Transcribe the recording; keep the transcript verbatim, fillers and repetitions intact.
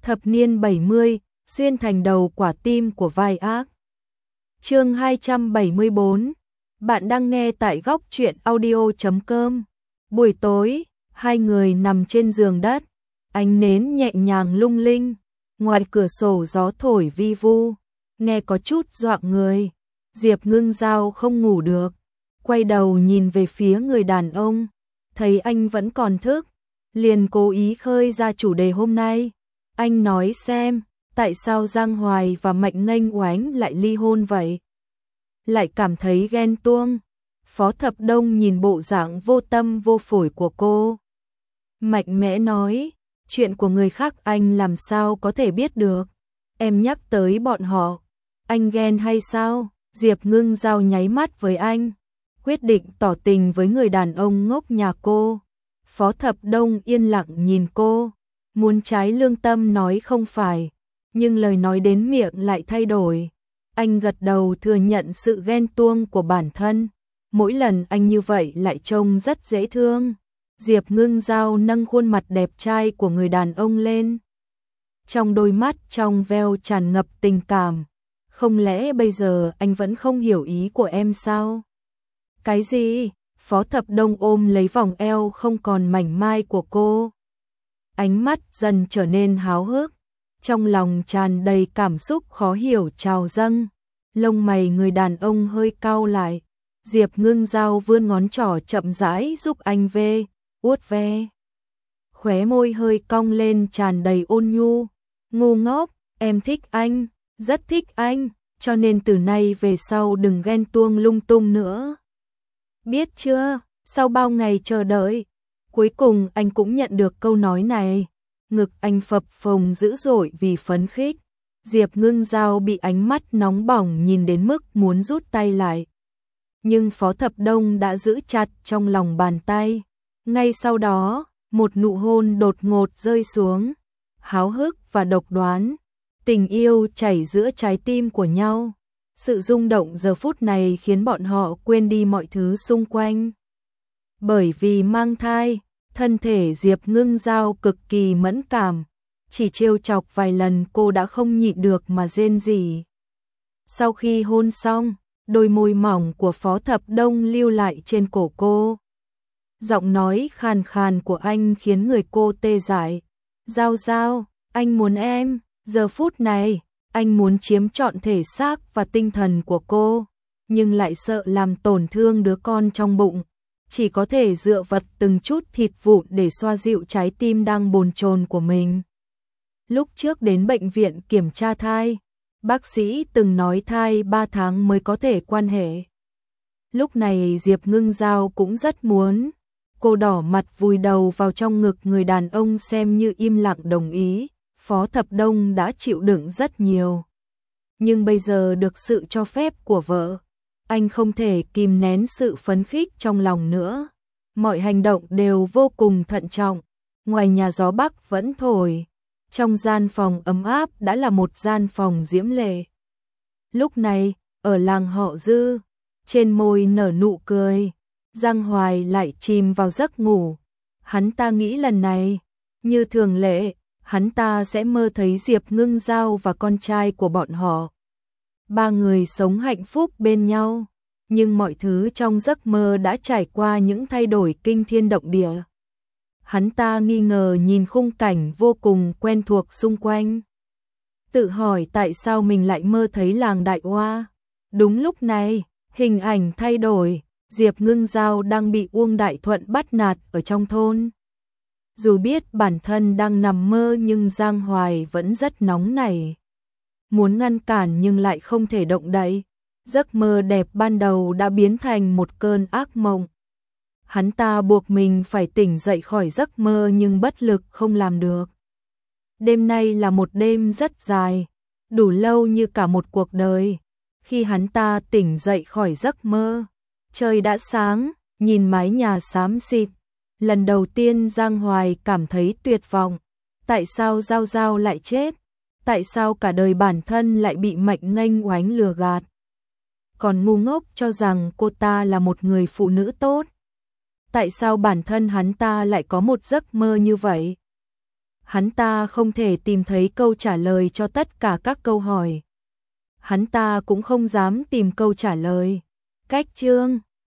Thập niên bảy mươi, xuyên thành đầu quả tim của vai ác. Chương hai trăm bảy mươi bốn. Bạn đang nghe tại góc truyện audio chấm com. Buổi tối, hai người nằm trên giường đất, ánh nến nhẹ nhàng lung linh, ngoài cửa sổ gió thổi vi vu, nghe có chút dọa người. Diệp Ngưng Giao không ngủ được, quay đầu nhìn về phía người đàn ông, thấy anh vẫn còn thức, liền cố ý khơi ra chủ đề hôm nay. Anh nói xem, tại sao Giang Hoài và Mạnh Nghênh Oánh lại ly hôn vậy? Lại cảm thấy ghen tuông. Phó Thập Đông nhìn bộ dạng vô tâm vô phổi của cô, mạnh mẽ nói, chuyện của người khác anh làm sao có thể biết được. Em nhắc tới bọn họ, anh ghen hay sao? Diệp Ngưng Giao nháy mắt với anh, quyết định tỏ tình với người đàn ông ngốc nhà cô. Phó Thập Đông yên lặng nhìn cô, muốn trái lương tâm nói không phải, nhưng lời nói đến miệng lại thay đổi. Anh gật đầu thừa nhận sự ghen tuông của bản thân, mỗi lần anh như vậy lại trông rất dễ thương. Diệp Ngưng Giao nâng khuôn mặt đẹp trai của người đàn ông lên, trong đôi mắt trong veo tràn ngập tình cảm. Không lẽ bây giờ anh vẫn không hiểu ý của em sao? Cái gì? Phó Thập Đông ôm lấy vòng eo không còn mảnh mai của cô, ánh mắt dần trở nên háo hức, trong lòng tràn đầy cảm xúc khó hiểu trào dâng. Lông mày người đàn ông hơi cau lại, Diệp Ngưng Giao vươn ngón trỏ chậm rãi giúp anh ve, uốt ve. Khóe môi hơi cong lên tràn đầy ôn nhu. Ngu ngốc, em thích anh, rất thích anh, cho nên từ nay về sau đừng ghen tuông lung tung nữa. Biết chưa? Sau bao ngày chờ đợi, cuối cùng anh cũng nhận được câu nói này. Ngực anh phập phồng dữ dội vì phấn khích. Diệp Ngưng Giao bị ánh mắt nóng bỏng nhìn đến mức muốn rút tay lại, nhưng Phó Thập Đông đã giữ chặt trong lòng bàn tay. Ngay sau đó, một nụ hôn đột ngột rơi xuống, háo hức và độc đoán, tình yêu chảy giữa trái tim của nhau. Sự rung động giờ phút này khiến bọn họ quên đi mọi thứ xung quanh. Bởi vì mang thai, thân thể Diệp Ngưng Giao cực kỳ mẫn cảm, chỉ trêu chọc vài lần cô đã không nhịn được mà rên rỉ. Sau khi hôn xong, đôi môi mỏng của Phó Thập Đông lưu lại trên cổ cô. Giọng nói khàn khàn của anh khiến người cô tê dại. Giao Giao, anh muốn em. Giờ phút này, anh muốn chiếm trọn thể xác và tinh thần của cô, nhưng lại sợ làm tổn thương đứa con trong bụng. Chỉ có thể dựa vật từng chút thịt vụn để xoa dịu trái tim đang bồn chồn của mình. Lúc trước đến bệnh viện kiểm tra thai, bác sĩ từng nói thai ba tháng mới có thể quan hệ. Lúc này Diệp Ngưng Giao cũng rất muốn. Cô đỏ mặt vùi đầu vào trong ngực người đàn ông xem như im lặng đồng ý. Phó Thập Đông đã chịu đựng rất nhiều, nhưng bây giờ được sự cho phép của vợ, anh không thể kìm nén sự phấn khích trong lòng nữa. Mọi hành động đều vô cùng thận trọng. Ngoài nhà gió bắc vẫn thổi, trong gian phòng ấm áp đã là một gian phòng diễm lệ. Lúc này, ở làng họ Dư, trên môi nở nụ cười, Giang Hoài lại chìm vào giấc ngủ. Hắn ta nghĩ lần này, như thường lệ, hắn ta sẽ mơ thấy Diệp Ngưng Giao và con trai của bọn họ. Ba người sống hạnh phúc bên nhau, nhưng mọi thứ trong giấc mơ đã trải qua những thay đổi kinh thiên động địa. Hắn ta nghi ngờ nhìn khung cảnh vô cùng quen thuộc xung quanh, tự hỏi tại sao mình lại mơ thấy làng Đại Oa. Đúng lúc này, hình ảnh thay đổi, Diệp Ngưng Giao đang bị Uông Đại Thuận bắt nạt ở trong thôn. Dù biết bản thân đang nằm mơ nhưng Giang Hoài vẫn rất nóng nảy, muốn ngăn cản nhưng lại không thể động đậy. Giấc mơ đẹp ban đầu đã biến thành một cơn ác mộng. Hắn ta buộc mình phải tỉnh dậy khỏi giấc mơ nhưng bất lực không làm được. Đêm nay là một đêm rất dài, đủ lâu như cả một cuộc đời. Khi hắn ta tỉnh dậy khỏi giấc mơ, trời đã sáng, nhìn mái nhà xám xịt. Lần đầu tiên Giang Hoài cảm thấy tuyệt vọng. Tại sao Giao Giao lại chết? Tại sao cả đời bản thân lại bị Mạnh Nghênh Oánh lừa gạt? Còn ngu ngốc cho rằng cô ta là một người phụ nữ tốt. Tại sao bản thân hắn ta lại có một giấc mơ như vậy? Hắn ta không thể tìm thấy câu trả lời cho tất cả các câu hỏi. Hắn ta cũng không dám tìm câu trả lời. Cách chương